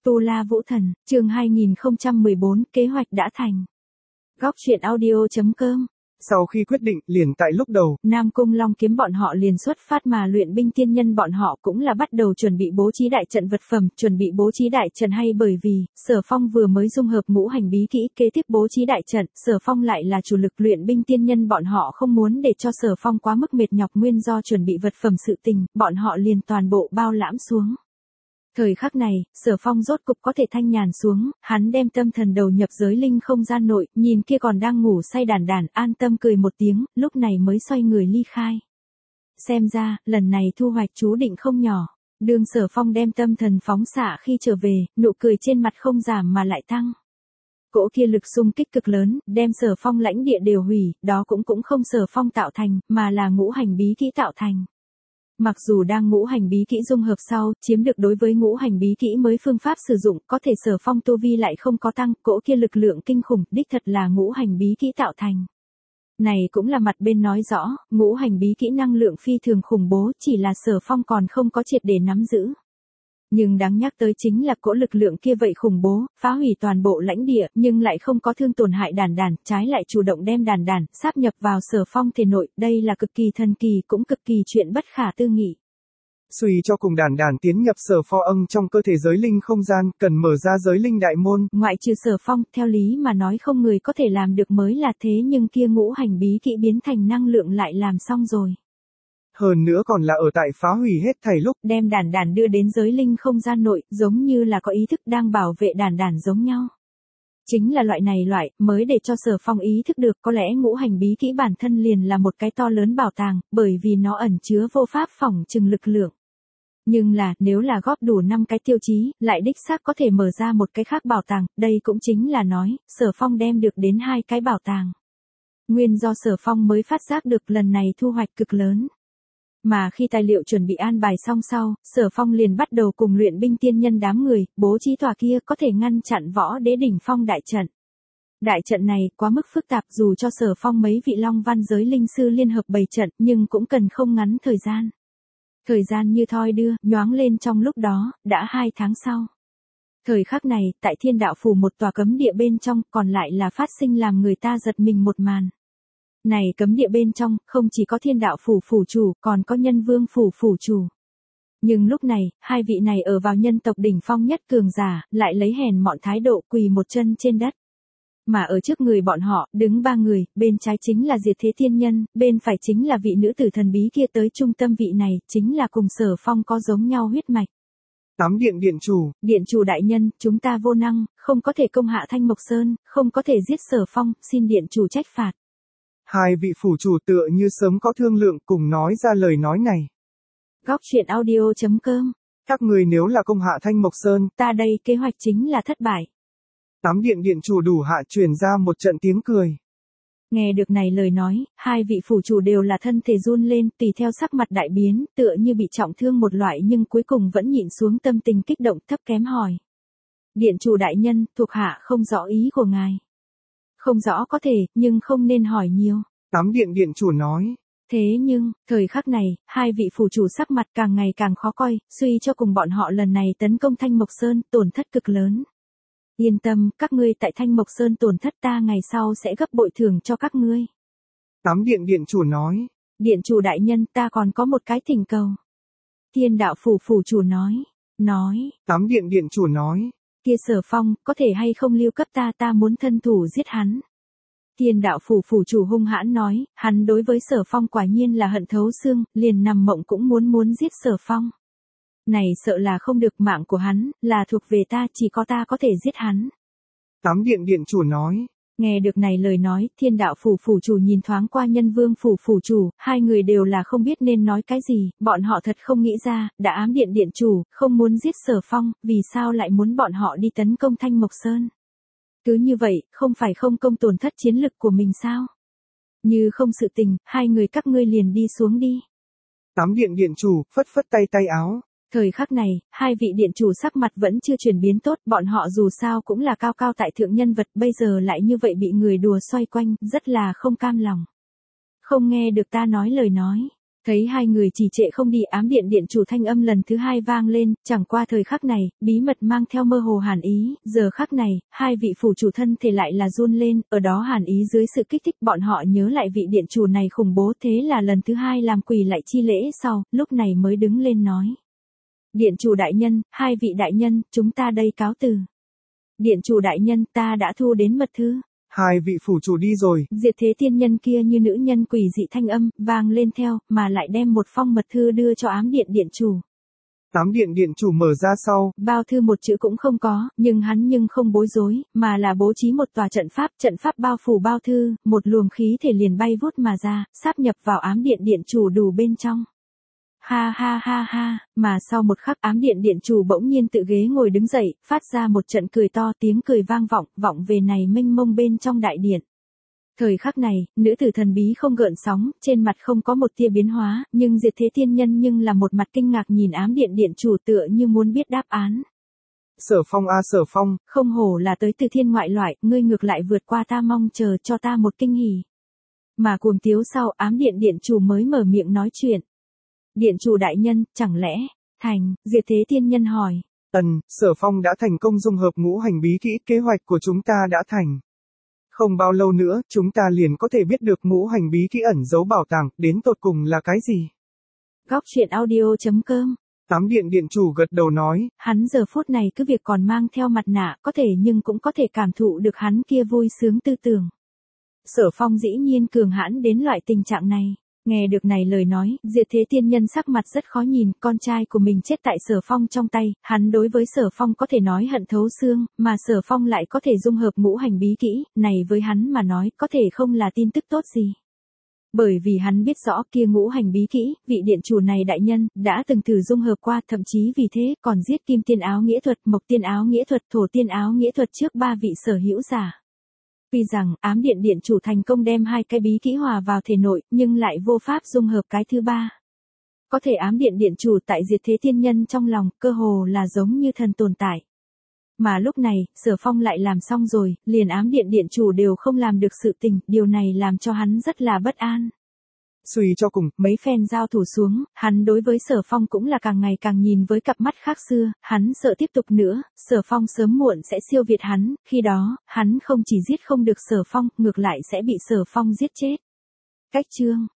Tu La Vũ Thần, chương 2014, kế hoạch đã thành. Góc truyện audio.com. Sau khi quyết định, liền tại lúc đầu, Nam Cung Long Kiếm bọn họ liền xuất phát mà luyện binh tiên nhân bọn họ cũng là bắt đầu chuẩn bị bố trí đại trận vật phẩm, chuẩn bị bố trí đại trận hay bởi vì, Sở Phong vừa mới dung hợp ngũ hành bí kỹ kế tiếp bố trí đại trận, Sở Phong lại là chủ lực luyện binh tiên nhân bọn họ không muốn để cho Sở Phong quá mức mệt nhọc nguyên do chuẩn bị vật phẩm sự tình, bọn họ liền toàn bộ bao lãm xuống. Thời khắc này, Sở Phong rốt cục có thể thanh nhàn xuống, hắn đem tâm thần đầu nhập giới linh không gian nội, nhìn kia còn đang ngủ say đàn đàn, an tâm cười một tiếng, lúc này mới xoay người ly khai. Xem ra, lần này thu hoạch chú định không nhỏ. Đương Sở Phong đem tâm thần phóng xạ khi trở về, nụ cười trên mặt không giảm mà lại tăng. Cỗ kia lực xung kích cực lớn, đem Sở Phong lãnh địa đều hủy, đó cũng không Sở Phong tạo thành, mà là ngũ hành bí kỹ tạo thành. Mặc dù đang ngũ hành bí kỹ dung hợp sau, chiếm được đối với ngũ hành bí kỹ mới phương pháp sử dụng, có thể Sở Phong tu vi lại không có tăng, cỗ kia lực lượng kinh khủng, đích thật là ngũ hành bí kỹ tạo thành. Này cũng là mặt bên nói rõ, ngũ hành bí kỹ năng lượng phi thường khủng bố, chỉ là Sở Phong còn không có triệt để nắm giữ. Nhưng đáng nhắc tới chính là cỗ lực lượng kia vậy khủng bố, phá hủy toàn bộ lãnh địa, nhưng lại không có thương tổn hại đàn đàn, trái lại chủ động đem đàn đàn, sáp nhập vào Sở Phong thể nội, đây là cực kỳ thần kỳ cũng cực kỳ chuyện bất khả tư nghị. Suy cho cùng đàn đàn tiến nhập Sở Phong trong cơ thể giới linh không gian, cần mở ra giới linh đại môn. Ngoại trừ Sở Phong, theo lý mà nói không người có thể làm được mới là thế nhưng kia ngũ hành bí kỹ biến thành năng lượng lại làm xong rồi. Hơn nữa còn là ở tại phá hủy hết thảy lúc, đem đàn đàn đưa đến giới linh không gian nội, giống như là có ý thức đang bảo vệ đàn đàn giống nhau. Chính là loại này mới để cho Sở Phong ý thức được có lẽ ngũ hành bí kỹ bản thân liền là một cái to lớn bảo tàng, bởi vì nó ẩn chứa vô pháp phỏng chừng lực lượng. Nhưng là, nếu là góp đủ 5 cái tiêu chí, lại đích xác có thể mở ra một cái khác bảo tàng, đây cũng chính là nói, Sở Phong đem được đến 2 cái bảo tàng. Nguyên do Sở Phong mới phát giác được lần này thu hoạch cực lớn. Mà khi tài liệu chuẩn bị an bài xong sau, Sở Phong liền bắt đầu cùng luyện binh tiên nhân đám người, bố trí tòa kia có thể ngăn chặn võ đế đỉnh phong đại trận. Đại trận này quá mức phức tạp dù cho Sở Phong mấy vị long văn giới linh sư liên hợp bày trận nhưng cũng cần không ngắn thời gian. Thời gian như thoi đưa, nhoáng lên trong lúc đó, đã 2 tháng sau. Thời khắc này, tại Thiên Đạo Phủ một tòa cấm địa bên trong, còn lại là phát sinh làm người ta giật mình một màn. Này cấm địa bên trong, không chỉ có Thiên Đạo Phủ phủ chủ, còn có Nhân Vương Phủ phủ chủ. Nhưng lúc này, 2 vị này ở vào nhân tộc đỉnh phong nhất cường giả, lại lấy hèn mọn thái độ quỳ một chân trên đất. Mà ở trước người bọn họ, đứng 3 người, bên trái chính là Diệt Thế Tiên Nhân, bên phải chính là vị nữ tử thần bí kia tới trung tâm vị này, chính là cùng Sở Phong có giống nhau huyết mạch. Tám điện điện chủ. Điện chủ đại nhân, chúng ta vô năng, không có thể công hạ Thanh Mộc Sơn, không có thể giết Sở Phong, xin điện chủ trách phạt. 2 vị phủ chủ tựa như sớm có thương lượng cùng nói ra lời nói này. Góc truyện audio.com. Các người nếu là công hạ Thanh Mộc Sơn, ta đây kế hoạch chính là thất bại. 8 điện điện chủ đủ hạ truyền ra một trận tiếng cười. Nghe được này lời nói, 2 vị phủ chủ đều là thân thể run lên, tùy theo sắc mặt đại biến, tựa như bị trọng thương một loại nhưng cuối cùng vẫn nhịn xuống tâm tình kích động thấp kém hỏi. Điện chủ đại nhân, thuộc hạ không rõ ý của ngài. Không rõ có thể, nhưng không nên hỏi nhiều. 8 điện điện chủ nói. Thế nhưng, thời khắc này, 2 vị phủ chủ sắc mặt càng ngày càng khó coi, suy cho cùng bọn họ lần này tấn công Thanh Mộc Sơn, tổn thất cực lớn. Yên tâm, các ngươi tại Thanh Mộc Sơn tổn thất ta ngày sau sẽ gấp bội thưởng cho các ngươi. 8 điện điện chủ nói. Điện chủ đại nhân, ta còn có một cái thỉnh cầu. Thiên Đạo Phủ phủ chủ nói. 8 điện điện chủ nói. Kia Sở Phong, có thể hay không lưu cấp ta muốn thân thủ giết hắn. Thiên Đạo Phủ phủ chủ hung hãn nói, hắn đối với Sở Phong quả nhiên là hận thấu xương, liền nằm mộng cũng muốn giết Sở Phong. Này sợ là không được, mạng của hắn, là thuộc về ta, chỉ có ta có thể giết hắn. 8 điện điện chủ nói. Nghe được này lời nói, Thiên Đạo Phủ phủ chủ nhìn thoáng qua Nhân Vương Phủ phủ chủ, 2 người đều là không biết nên nói cái gì, bọn họ thật không nghĩ ra, đã ám điện điện chủ, không muốn giết Sở Phong, vì sao lại muốn bọn họ đi tấn công Thanh Mộc Sơn. Cứ như vậy, không phải không công tổn thất chiến lực của mình sao? Như không sự tình, 2 người các ngươi liền đi xuống đi. 8 điện điện chủ, phất phất tay áo. Thời khắc này, 2 vị điện chủ sắc mặt vẫn chưa chuyển biến tốt, bọn họ dù sao cũng là cao cao tại thượng nhân vật, bây giờ lại như vậy bị người đùa xoay quanh, rất là không cam lòng. Không nghe được ta nói lời nói. Thấy hai người trì trệ không đi, ám điện điện chủ thanh âm lần thứ hai vang lên, chẳng qua thời khắc này, bí mật mang theo mơ hồ hàn ý, giờ khắc này, hai vị phủ chủ thân thể lại là run lên, ở đó hàn ý dưới sự kích thích bọn họ nhớ lại vị điện chủ này khủng bố, thế là lần thứ hai làm quỳ lại chi lễ sau, lúc này mới đứng lên nói. Điện chủ đại nhân, hai vị đại nhân, chúng ta đây cáo từ. Điện chủ đại nhân, ta đã thu đến mật thư. Hai vị phủ chủ đi rồi. Diệt thế tiên nhân kia như nữ nhân quỷ dị thanh âm, vang lên theo, mà lại đem một phong mật thư đưa cho ám điện điện chủ. Ám điện điện chủ mở ra sau. Bao thư một chữ cũng không có, nhưng hắn không bối rối, mà là bố trí một tòa trận pháp bao phủ bao thư, một luồng khí thể liền bay vút mà ra, sáp nhập vào ám điện điện chủ đủ bên trong. Ha ha ha ha, mà sau một khắc ám điện điện chủ bỗng nhiên tự ghế ngồi đứng dậy, phát ra một trận cười to, tiếng cười vang vọng về này mênh mông bên trong đại điện. Thời khắc này, nữ tử thần bí không gợn sóng, trên mặt không có một tia biến hóa, nhưng diệt thế tiên nhân nhưng là một mặt kinh ngạc nhìn ám điện điện chủ tựa như muốn biết đáp án. Sở Phong a Sở Phong, không hổ là tới từ thiên ngoại loại, ngươi ngược lại vượt qua ta, mong chờ cho ta một kinh hỉ. Mà cuồng tiếu sau ám điện điện chủ mới mở miệng nói chuyện. Điện chủ đại nhân, chẳng lẽ, thành, diệt thế tiên nhân hỏi. Sở Phong đã thành công dung hợp ngũ hành bí kỹ, kế hoạch của chúng ta đã thành. Không bao lâu nữa, chúng ta liền có thể biết được ngũ hành bí kỹ ẩn giấu bảo tàng, đến tột cùng là cái gì. Góc truyện audio.com. Ám điện điện chủ gật đầu nói. Hắn giờ phút này cứ việc còn mang theo mặt nạ, có thể nhưng cũng có thể cảm thụ được hắn kia vui sướng tư tưởng. Sở Phong dĩ nhiên cường hãn đến loại tình trạng này. Nghe được này lời nói, diệt thế tiên nhân sắc mặt rất khó nhìn, con trai của mình chết tại Sở Phong trong tay, hắn đối với Sở Phong có thể nói hận thấu xương, mà Sở Phong lại có thể dung hợp ngũ hành bí kỹ, này với hắn mà nói có thể không là tin tức tốt gì. Bởi vì hắn biết rõ kia ngũ hành bí kỹ, vị điện chủ này đại nhân, đã từng thử dung hợp qua, thậm chí vì thế còn giết kim tiên áo nghĩa thuật, mộc tiên áo nghĩa thuật, thổ tiên áo nghĩa thuật trước ba vị sở hữu giả. Tuy rằng ám điện điện chủ thành công đem hai cái bí kỹ hòa vào thể nội, nhưng lại vô pháp dung hợp cái thứ ba. Có thể ám điện điện chủ tại diệt thế tiên nhân trong lòng, cơ hồ là giống như thần tồn tại. Mà lúc này, Sở Phong lại làm xong rồi, liền ám điện điện chủ đều không làm được sự tình, điều này làm cho hắn rất là bất an. Suy cho cùng, mấy phen giao thủ xuống, hắn đối với Sở Phong cũng là càng ngày càng nhìn với cặp mắt khác xưa, hắn sợ tiếp tục nữa, Sở Phong sớm muộn sẽ siêu việt hắn, khi đó, hắn không chỉ giết không được Sở Phong, ngược lại sẽ bị Sở Phong giết chết. Cách chương